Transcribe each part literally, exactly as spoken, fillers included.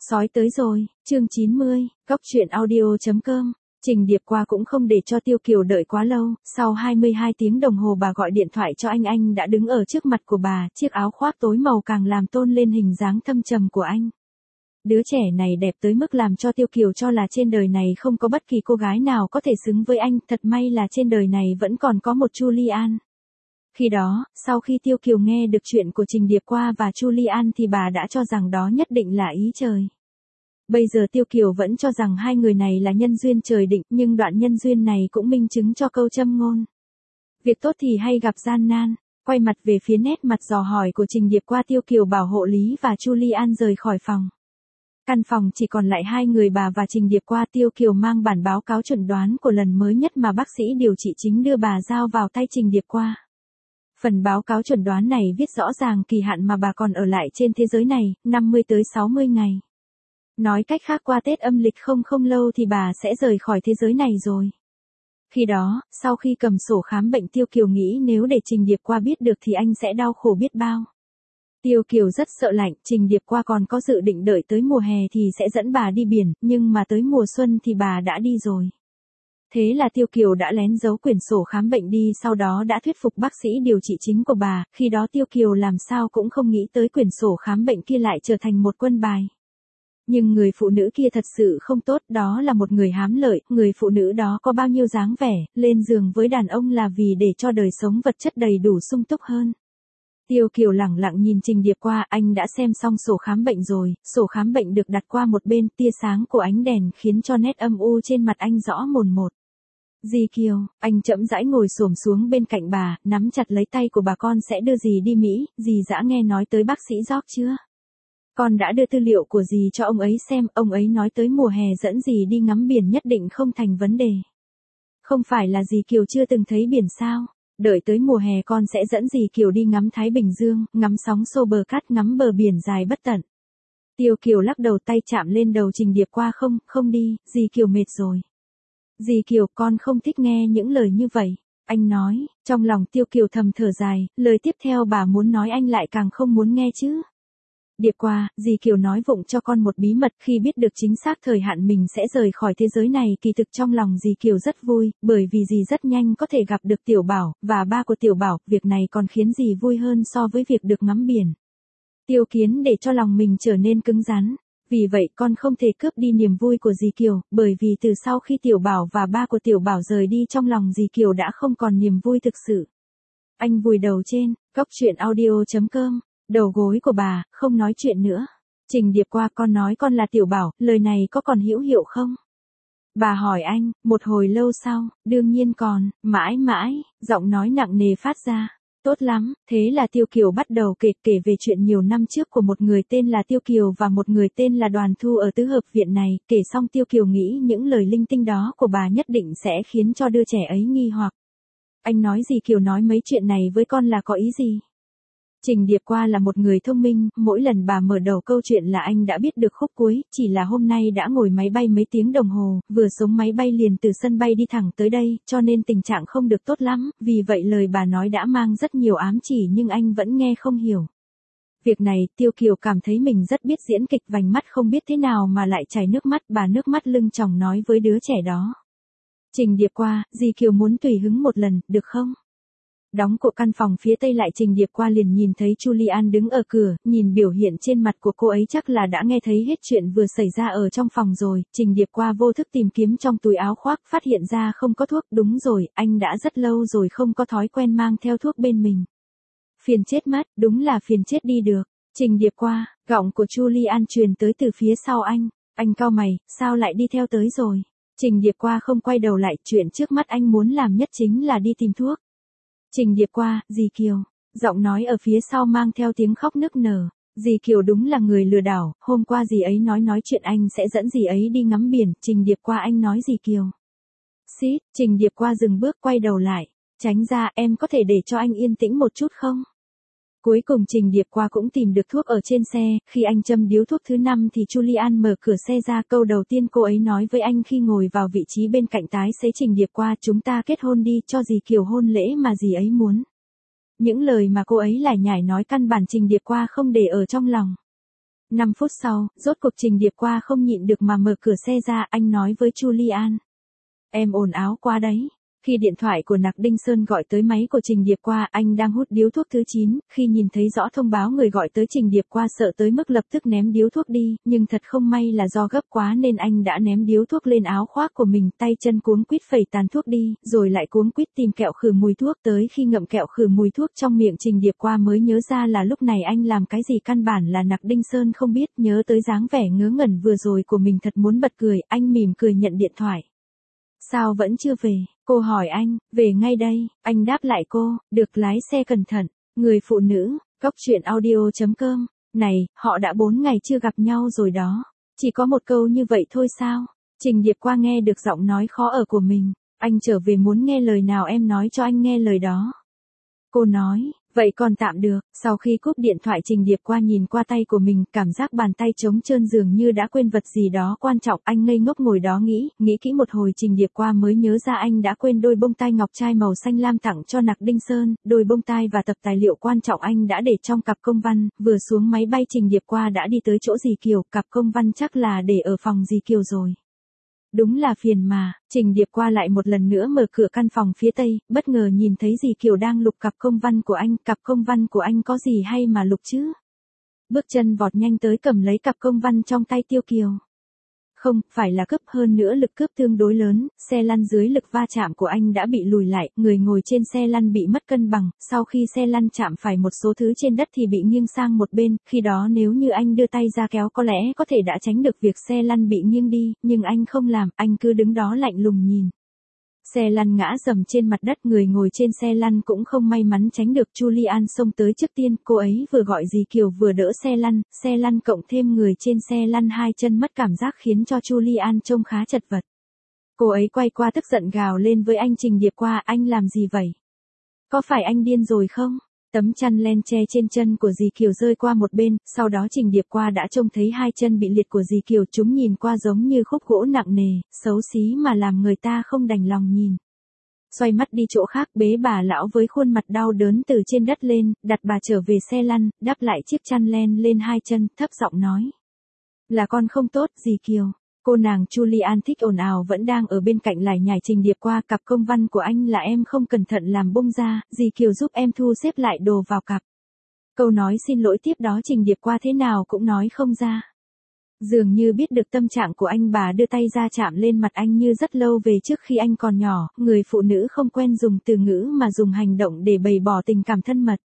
Sói tới rồi, chương chín mươi, Cóc truyện audio chấm com. Trình Điệp qua cũng không để cho Tiêu Kiều đợi quá lâu, sau hai mươi hai tiếng đồng hồ bà gọi điện thoại cho anh anh đã đứng ở trước mặt của bà, chiếc áo khoác tối màu càng làm tôn lên hình dáng thâm trầm của anh. Đứa trẻ này đẹp tới mức làm cho Tiêu Kiều cho là trên đời này không có bất kỳ cô gái nào có thể xứng với anh, thật may là trên đời này vẫn còn có một Julian. Khi đó, sau khi Tiêu Kiều nghe được chuyện của Trình Điệp qua và Julian thì bà đã cho rằng đó nhất định là ý trời. Bây giờ Tiêu Kiều vẫn cho rằng hai người này là nhân duyên trời định, nhưng đoạn nhân duyên này cũng minh chứng cho câu châm ngôn. Việc tốt thì hay gặp gian nan. Quay mặt về phía nét mặt dò hỏi của Trình Điệp qua, Tiêu Kiều bảo hộ lý và Julian rời khỏi phòng. Căn phòng chỉ còn lại hai người bà và Trình Điệp qua. Tiêu Kiều mang bản báo cáo chuẩn đoán của lần mới nhất mà bác sĩ điều trị chính đưa bà giao vào tay Trình Điệp qua. Phần báo cáo chuẩn đoán này viết rõ ràng kỳ hạn mà bà còn ở lại trên thế giới này, năm mươi tới sáu mươi ngày. Nói cách khác, qua Tết âm lịch không không lâu thì bà sẽ rời khỏi thế giới này rồi. Khi đó, sau khi cầm sổ khám bệnh, Tiêu Kiều nghĩ nếu để Trình Điệp qua biết được thì anh sẽ đau khổ biết bao. Tiêu Kiều rất sợ lạnh, Trình Điệp qua còn có dự định đợi tới mùa hè thì sẽ dẫn bà đi biển, nhưng mà tới mùa xuân thì bà đã đi rồi. Thế là Tiêu Kiều đã lén giấu quyển sổ khám bệnh đi, sau đó đã thuyết phục bác sĩ điều trị chính của bà. Khi đó Tiêu Kiều làm sao cũng không nghĩ tới quyển sổ khám bệnh kia lại trở thành một quân bài. Nhưng người phụ nữ kia thật sự không tốt, đó là một người hám lợi, người phụ nữ đó có bao nhiêu dáng vẻ, lên giường với đàn ông là vì để cho đời sống vật chất đầy đủ sung túc hơn. Tiêu Kiều lẳng lặng nhìn Trình Điệp qua, anh đã xem xong sổ khám bệnh rồi, sổ khám bệnh được đặt qua một bên, tia sáng của ánh đèn khiến cho nét âm u trên mặt anh rõ mồn một. Dì Kiều, anh chậm rãi ngồi xổm xuống bên cạnh bà, nắm chặt lấy tay của bà. Con sẽ đưa dì đi Mỹ, dì dã nghe nói tới bác sĩ George chưa? Con đã đưa tư liệu của dì cho ông ấy xem, ông ấy nói tới mùa hè dẫn dì đi ngắm biển nhất định không thành vấn đề. Không phải là dì Kiều chưa từng thấy biển sao? Đợi tới mùa hè con sẽ dẫn dì Kiều đi ngắm Thái Bình Dương, ngắm sóng xô bờ cát, ngắm bờ biển dài bất tận. Tiêu Kiều lắc đầu, tay chạm lên đầu Trình Điệp qua. Không, không đi, dì Kiều mệt rồi. Dì Kiều, con không thích nghe những lời như vậy. Anh nói, trong lòng Tiêu Kiều thầm thở dài, lời tiếp theo bà muốn nói anh lại càng không muốn nghe chứ. Điệp qua, dì Kiều nói vụng cho con một bí mật, khi biết được chính xác thời hạn mình sẽ rời khỏi thế giới này, kỳ thực trong lòng dì Kiều rất vui, bởi vì dì rất nhanh có thể gặp được Tiểu Bảo, và ba của Tiểu Bảo, việc này còn khiến dì vui hơn so với việc được ngắm biển. Tiêu Kiến để cho lòng mình trở nên cứng rắn, vì vậy con không thể cướp đi niềm vui của dì Kiều, bởi vì từ sau khi Tiểu Bảo và ba của Tiểu Bảo rời đi, trong lòng dì Kiều đã không còn niềm vui thực sự. Anh vùi đầu trên, cóc truyện audio chấm com. Đầu gối của bà, không nói chuyện nữa. Trình Điệp qua, con nói con là Tiểu Bảo, lời này có còn hữu hiệu không? Bà hỏi anh, một hồi lâu sau, đương nhiên còn, mãi mãi, giọng nói nặng nề phát ra. Tốt lắm, thế là Tiêu Kiều bắt đầu kể kể về chuyện nhiều năm trước của một người tên là Tiêu Kiều và một người tên là Đoàn Thu ở tứ hợp viện này. Kể xong Tiêu Kiều nghĩ những lời linh tinh đó của bà nhất định sẽ khiến cho đứa trẻ ấy nghi hoặc. Anh nói gì? Kiều nói mấy chuyện này với con là có ý gì? Trình Điệp qua là một người thông minh, mỗi lần bà mở đầu câu chuyện là anh đã biết được khúc cuối, chỉ là hôm nay đã ngồi máy bay mấy tiếng đồng hồ, vừa xuống máy bay liền từ sân bay đi thẳng tới đây, cho nên tình trạng không được tốt lắm, vì vậy lời bà nói đã mang rất nhiều ám chỉ nhưng anh vẫn nghe không hiểu. Việc này, Tiêu Kiều cảm thấy mình rất biết diễn kịch, vành mắt không biết thế nào mà lại chảy nước mắt, bà nước mắt lưng tròng nói với đứa trẻ đó. Trình Điệp qua, dì Kiều muốn tùy hứng một lần, được không? Đóng của căn phòng phía tây lại, Trình Điệp qua liền nhìn thấy Julian đứng ở cửa, nhìn biểu hiện trên mặt của cô ấy chắc là đã nghe thấy hết chuyện vừa xảy ra ở trong phòng rồi. Trình Điệp qua vô thức tìm kiếm trong túi áo khoác, phát hiện ra không có thuốc, đúng rồi, anh đã rất lâu rồi không có thói quen mang theo thuốc bên mình. Phiền chết mất, đúng là phiền chết đi được. Trình Điệp qua, giọng của Julian truyền tới từ phía sau anh, anh cau mày, sao lại đi theo tới rồi? Trình Điệp qua không quay đầu lại, chuyện trước mắt anh muốn làm nhất chính là đi tìm thuốc. Trình Điệp qua, dì Kiều, giọng nói ở phía sau mang theo tiếng khóc nức nở. Dì Kiều đúng là người lừa đảo, hôm qua dì ấy nói nói chuyện anh sẽ dẫn dì ấy đi ngắm biển. Trình Điệp qua, anh nói dì Kiều. Xít, Trình Điệp qua dừng bước, quay đầu lại, tránh ra, em có thể để cho anh yên tĩnh một chút không? Cuối cùng Trình Điệp qua cũng tìm được thuốc ở trên xe, khi anh châm điếu thuốc thứ năm thì Julian mở cửa xe ra, câu đầu tiên cô ấy nói với anh khi ngồi vào vị trí bên cạnh tài xế Trình Điệp qua, chúng ta kết hôn đi, cho dì Kiều hôn lễ mà dì ấy muốn. Những lời mà cô ấy lải nhải nói căn bản Trình Điệp qua không để ở trong lòng. năm phút sau, rốt cuộc Trình Điệp qua không nhịn được mà mở cửa xe ra, anh nói với Julian. Em ồn áo quá đấy. Khi điện thoại của Nặc Đinh Sơn gọi tới máy của Trình Điệp qua, anh đang hút điếu thuốc thứ chín, khi nhìn thấy rõ thông báo người gọi tới Trình Điệp qua sợ tới mức lập tức ném điếu thuốc đi, nhưng thật không may là do gấp quá nên anh đã ném điếu thuốc lên áo khoác của mình, tay chân cuống quýt phẩy tàn thuốc đi, rồi lại cuống quýt tìm kẹo khử mùi thuốc, tới khi ngậm kẹo khử mùi thuốc trong miệng Trình Điệp qua mới nhớ ra là lúc này anh làm cái gì căn bản là Nặc Đinh Sơn không biết, nhớ tới dáng vẻ ngớ ngẩn vừa rồi của mình thật muốn bật cười, anh mỉm cười nhận điện thoại. Sao vẫn chưa về? Cô hỏi anh, về ngay đây, anh đáp lại cô, được lái xe cẩn thận, người phụ nữ, góc truyện audio chấm com, này, họ đã bốn ngày chưa gặp nhau rồi đó, chỉ có một câu như vậy thôi sao? Trình Điệp qua nghe được giọng nói khó ở của mình, anh trở về muốn nghe lời nào em nói cho anh nghe lời đó. Cô nói, vậy còn tạm được, sau khi cúp điện thoại Trình Điệp qua nhìn qua tay của mình, cảm giác bàn tay trống trơn dường như đã quên vật gì đó quan trọng, anh ngây ngốc ngồi đó nghĩ, nghĩ kỹ một hồi Trình Điệp qua mới nhớ ra anh đã quên đôi bông tai ngọc trai màu xanh lam tặng cho Nặc Đinh Sơn, đôi bông tai và tập tài liệu quan trọng anh đã để trong cặp công văn, vừa xuống máy bay Trình Điệp qua đã đi tới chỗ dì Kiều, cặp công văn chắc là để ở phòng dì Kiều rồi. Đúng là phiền mà, Trình Điệp qua lại một lần nữa mở cửa căn phòng phía tây, bất ngờ nhìn thấy dì Kiều đang lục cặp công văn của anh, cặp công văn của anh có gì hay mà lục chứ? Bước chân vọt nhanh tới cầm lấy cặp công văn trong tay Tiêu Kiều. Không, phải là cướp, hơn nữa lực cướp tương đối lớn, xe lăn dưới lực va chạm của anh đã bị lùi lại, người ngồi trên xe lăn bị mất cân bằng, sau khi xe lăn chạm phải một số thứ trên đất thì bị nghiêng sang một bên, khi đó nếu như anh đưa tay ra kéo có lẽ có thể đã tránh được việc xe lăn bị nghiêng đi, nhưng anh không làm, anh cứ đứng đó lạnh lùng nhìn. Xe lăn ngã dầm trên mặt đất, người ngồi trên xe lăn cũng không may mắn tránh được. Julian xông tới trước tiên, cô ấy vừa gọi dì Kiều vừa đỡ xe lăn, xe lăn cộng thêm người trên xe lăn hai chân mất cảm giác khiến cho Julian trông khá chật vật. Cô ấy quay qua tức giận gào lên với anh Trình Điệp qua, anh làm gì vậy? Có phải anh điên rồi không? Tấm chăn len che trên chân của dì Kiều rơi qua một bên, sau đó Trình Điệp qua đã trông thấy hai chân bị liệt của dì Kiều, chúng nhìn qua giống như khúc gỗ nặng nề, xấu xí mà làm người ta không đành lòng nhìn. Xoay mắt đi chỗ khác, bế bà lão với khuôn mặt đau đớn từ trên đất lên, đặt bà trở về xe lăn, đắp lại chiếc chăn len lên hai chân, thấp giọng nói. Là con không tốt, dì Kiều. Cô nàng Julian thích ồn ào vẫn đang ở bên cạnh lải nhải Trình Điệp qua, cặp công văn của anh là em không cẩn thận làm bung ra, dì Kiều giúp em thu xếp lại đồ vào cặp. Câu nói xin lỗi tiếp đó Trình Điệp qua thế nào cũng nói không ra. Dường như biết được tâm trạng của anh, bà đưa tay ra chạm lên mặt anh như rất lâu về trước khi anh còn nhỏ, người phụ nữ không quen dùng từ ngữ mà dùng hành động để bày bỏ tình cảm thân mật.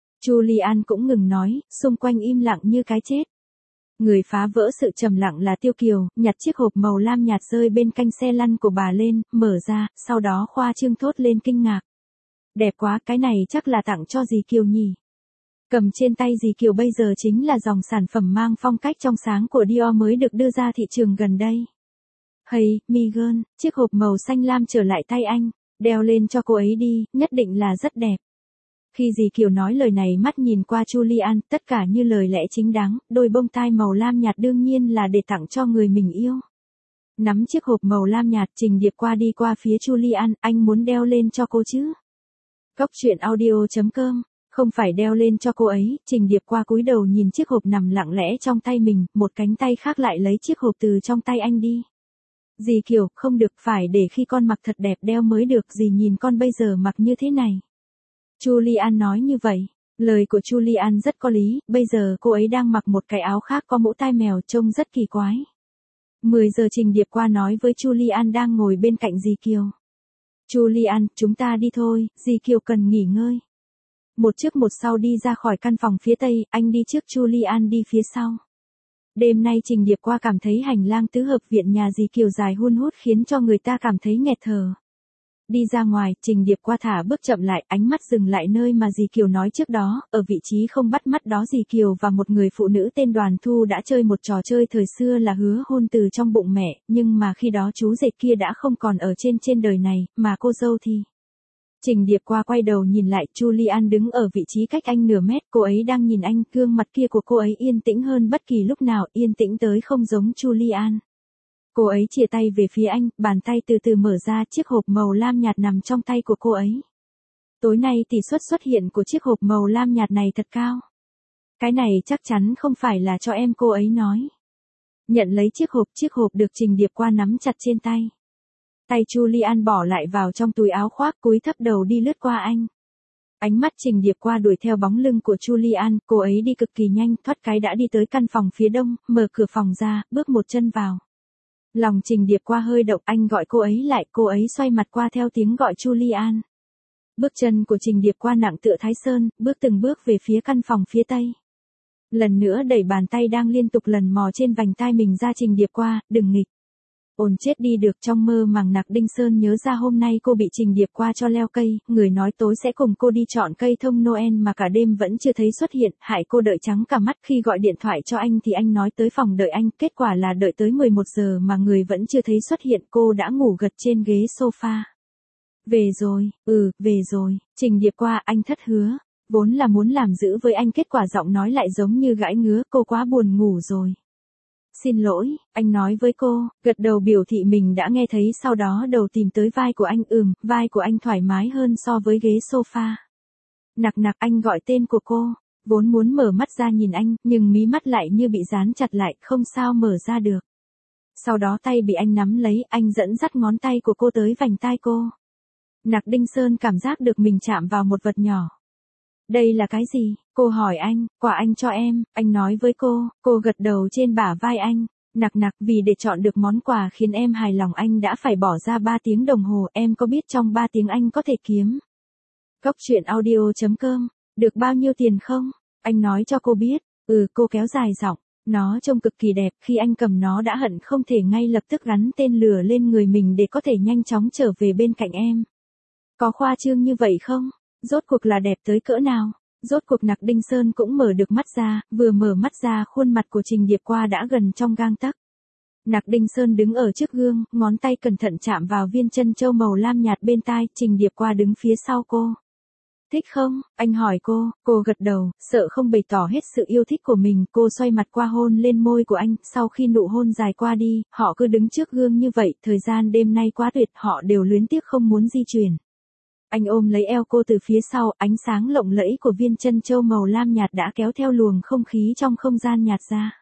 Julian cũng ngừng nói, xung quanh im lặng như cái chết. Người phá vỡ sự trầm lặng là Tiêu Kiều, nhặt chiếc hộp màu lam nhạt rơi bên cạnh xe lăn của bà lên, mở ra, sau đó khoa trương thốt lên kinh ngạc. Đẹp quá, cái này chắc là tặng cho dì Kiều nhỉ. Cầm trên tay dì Kiều bây giờ chính là dòng sản phẩm mang phong cách trong sáng của Dior mới được đưa ra thị trường gần đây. Hey, Megan, chiếc hộp màu xanh lam trở lại tay anh, đeo lên cho cô ấy đi, nhất định là rất đẹp. Khi dì Kiều nói lời này mắt nhìn qua Julian, tất cả như lời lẽ chính đáng, đôi bông tai màu lam nhạt đương nhiên là để tặng cho người mình yêu. Nắm chiếc hộp màu lam nhạt, Trình Điệp qua đi qua phía Julian, anh muốn đeo lên cho cô chứ? Góc truyện audio chấm com, không phải đeo lên cho cô ấy, Trình Điệp qua cúi đầu nhìn chiếc hộp nằm lặng lẽ trong tay mình, một cánh tay khác lại lấy chiếc hộp từ trong tay anh đi. Dì Kiều, không được, phải để khi con mặc thật đẹp đeo mới được, dì nhìn con bây giờ mặc như thế này. Julian nói như vậy, lời của Julian rất có lý, bây giờ cô ấy đang mặc một cái áo khác có mũ tai mèo trông rất kỳ quái. mười giờ Trình Điệp qua nói với Julian đang ngồi bên cạnh dì Kiều. Julian, chúng ta đi thôi, dì Kiều cần nghỉ ngơi. Một trước một sau đi ra khỏi căn phòng phía tây, anh đi trước Julian đi phía sau. Đêm nay Trình Điệp qua cảm thấy hành lang tứ hợp viện nhà dì Kiều dài hun hút khiến cho người ta cảm thấy nghẹt thở. Đi ra ngoài, Trình Điệp qua thả bước chậm lại, ánh mắt dừng lại nơi mà dì Kiều nói trước đó, ở vị trí không bắt mắt đó dì Kiều và một người phụ nữ tên Đoàn Thu đã chơi một trò chơi thời xưa là hứa hôn từ trong bụng mẹ, nhưng mà khi đó chú rể kia đã không còn ở trên trên đời này, mà cô dâu thì... Trình Điệp qua quay đầu nhìn lại, Julian đứng ở vị trí cách anh nửa mét, cô ấy đang nhìn anh, gương mặt kia của cô ấy yên tĩnh hơn bất kỳ lúc nào, yên tĩnh tới không giống Julian. Cô ấy chìa tay về phía anh, bàn tay từ từ mở ra, chiếc hộp màu lam nhạt nằm trong tay của cô ấy. Tối nay tỷ suất xuất hiện của chiếc hộp màu lam nhạt này thật cao. Cái này chắc chắn không phải là cho em, cô ấy nói. Nhận lấy chiếc hộp, chiếc hộp được Trình Điệp qua nắm chặt trên tay. Tay Julian bỏ lại vào trong túi áo khoác, cúi thấp đầu đi lướt qua anh. Ánh mắt Trình Điệp qua đuổi theo bóng lưng của Julian, cô ấy đi cực kỳ nhanh, thoát cái đã đi tới căn phòng phía đông, mở cửa phòng ra, bước một chân vào. Lòng Trình Điệp qua hơi động, anh gọi cô ấy lại, cô ấy xoay mặt qua theo tiếng gọi Julian. Bước chân của Trình Điệp qua nặng tựa Thái Sơn, bước từng bước về phía căn phòng phía tây. Lần nữa đẩy bàn tay đang liên tục lần mò trên vành tai mình ra. Trình Điệp qua, đừng nghịch. Ồn chết đi được. Trong mơ màng Nặc Đinh Sơn nhớ ra hôm nay cô bị Trình Điệp qua cho leo cây, người nói tối sẽ cùng cô đi chọn cây thông Noel mà cả đêm vẫn chưa thấy xuất hiện, hại cô đợi trắng cả mắt. Khi gọi điện thoại cho anh thì anh nói tới phòng đợi anh, kết quả là đợi tới mười một giờ mà người vẫn chưa thấy xuất hiện, cô đã ngủ gật trên ghế sofa. Về rồi, ừ, về rồi. Trình Điệp qua, anh thất hứa. Vốn là muốn làm giữ với anh, kết quả giọng nói lại giống như gãi ngứa, cô quá buồn ngủ rồi. Xin lỗi, anh nói với cô, gật đầu biểu thị mình đã nghe thấy, sau đó đầu tìm tới vai của anh. Ừm, vai của anh thoải mái hơn so với ghế sofa. Nặc nặc, anh gọi tên của cô, vốn muốn mở mắt ra nhìn anh, nhưng mí mắt lại như bị dán chặt lại, không sao mở ra được. Sau đó tay bị anh nắm lấy, anh dẫn dắt ngón tay của cô tới vành tai cô. Nặc Đinh Sơn cảm giác được mình chạm vào một vật nhỏ. Đây là cái gì? Cô hỏi anh. Quà anh cho em, anh nói với cô. Cô gật đầu trên bả vai anh. Nặc nặc, vì để chọn được món quà khiến em hài lòng anh đã phải bỏ ra ba tiếng đồng hồ, em có biết trong ba tiếng anh có thể kiếm Cốc truyện audio chấm com được bao nhiêu tiền không? Anh nói cho cô biết. Ừ, cô kéo dài giọng. Nó trông cực kỳ đẹp, khi anh cầm nó đã hận không thể ngay lập tức gắn tên lửa lên người mình để có thể nhanh chóng trở về bên cạnh em. Có khoa trương như vậy không? Rốt cuộc là đẹp tới cỡ nào? Rốt cuộc Nặc Đinh Sơn cũng mở được mắt ra, vừa mở mắt ra khuôn mặt của Trình Điệp qua đã gần trong gang tấc. Nặc Đinh Sơn đứng ở trước gương, ngón tay cẩn thận chạm vào viên chân châu màu lam nhạt bên tai. Trình Điệp qua đứng phía sau cô. Thích không? Anh hỏi cô. Cô gật đầu, sợ không bày tỏ hết sự yêu thích của mình, cô xoay mặt qua hôn lên môi của anh. Sau khi nụ hôn dài qua đi, họ cứ đứng trước gương như vậy, thời gian đêm nay quá tuyệt, họ đều luyến tiếc không muốn di chuyển. Anh ôm lấy eo cô từ phía sau, ánh sáng lộng lẫy của viên chân châu màu lam nhạt đã kéo theo luồng không khí trong không gian nhạt ra.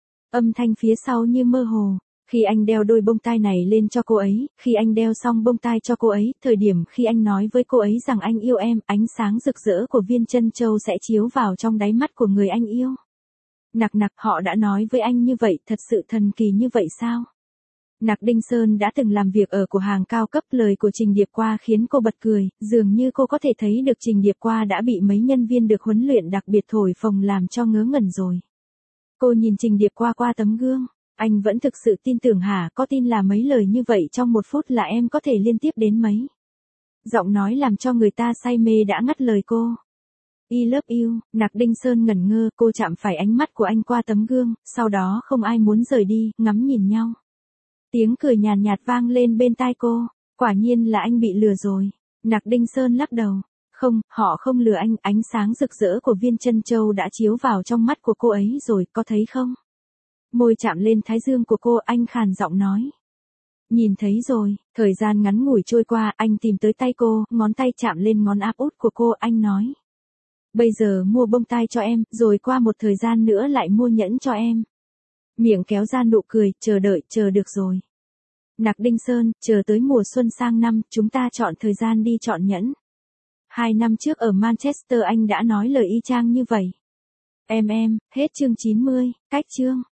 Âm thanh phía sau như mơ hồ. Khi anh đeo đôi bông tai này lên cho cô ấy, khi anh đeo xong bông tai cho cô ấy, thời điểm khi anh nói với cô ấy rằng anh yêu em, ánh sáng rực rỡ của viên chân châu sẽ chiếu vào trong đáy mắt của người anh yêu. Nặc nặc, họ đã nói với anh như vậy, thật sự thần kỳ như vậy sao? Nặc Đinh Sơn đã từng làm việc ở cửa hàng cao cấp, lời của Trình Điệp qua khiến cô bật cười, dường như cô có thể thấy được Trình Điệp qua đã bị mấy nhân viên được huấn luyện đặc biệt thổi phồng làm cho ngớ ngẩn rồi. Cô nhìn Trình Điệp qua qua tấm gương, anh vẫn thực sự tin tưởng hả? Có tin là mấy lời như vậy trong một phút là em có thể liên tiếp đến mấy? Giọng nói làm cho người ta say mê đã ngắt lời cô. I love you. Nặc Đinh Sơn ngẩn ngơ, cô chạm phải ánh mắt của anh qua tấm gương, sau đó không ai muốn rời đi, ngắm nhìn nhau. Tiếng cười nhàn nhạt, nhạt vang lên bên tai cô. Quả nhiên là anh bị lừa rồi. Nặc Đinh Sơn lắc đầu. Không, họ không lừa anh, ánh sáng rực rỡ của viên chân châu đã chiếu vào trong mắt của cô ấy rồi, có thấy không? Môi chạm lên thái dương của cô, anh khàn giọng nói. Nhìn thấy rồi. Thời gian ngắn ngủi trôi qua, anh tìm tới tay cô, ngón tay chạm lên ngón áp út của cô, anh nói. Bây giờ mua bông tai cho em, rồi qua một thời gian nữa lại mua nhẫn cho em. Miệng kéo ra nụ cười, chờ đợi, chờ được rồi. Nặc Đinh Sơn, chờ tới mùa xuân sang năm, chúng ta chọn thời gian đi chọn nhẫn. Hai năm trước ở Manchester anh đã nói lời y chang như vậy. Em em, hết chương chín mươi, cách chương.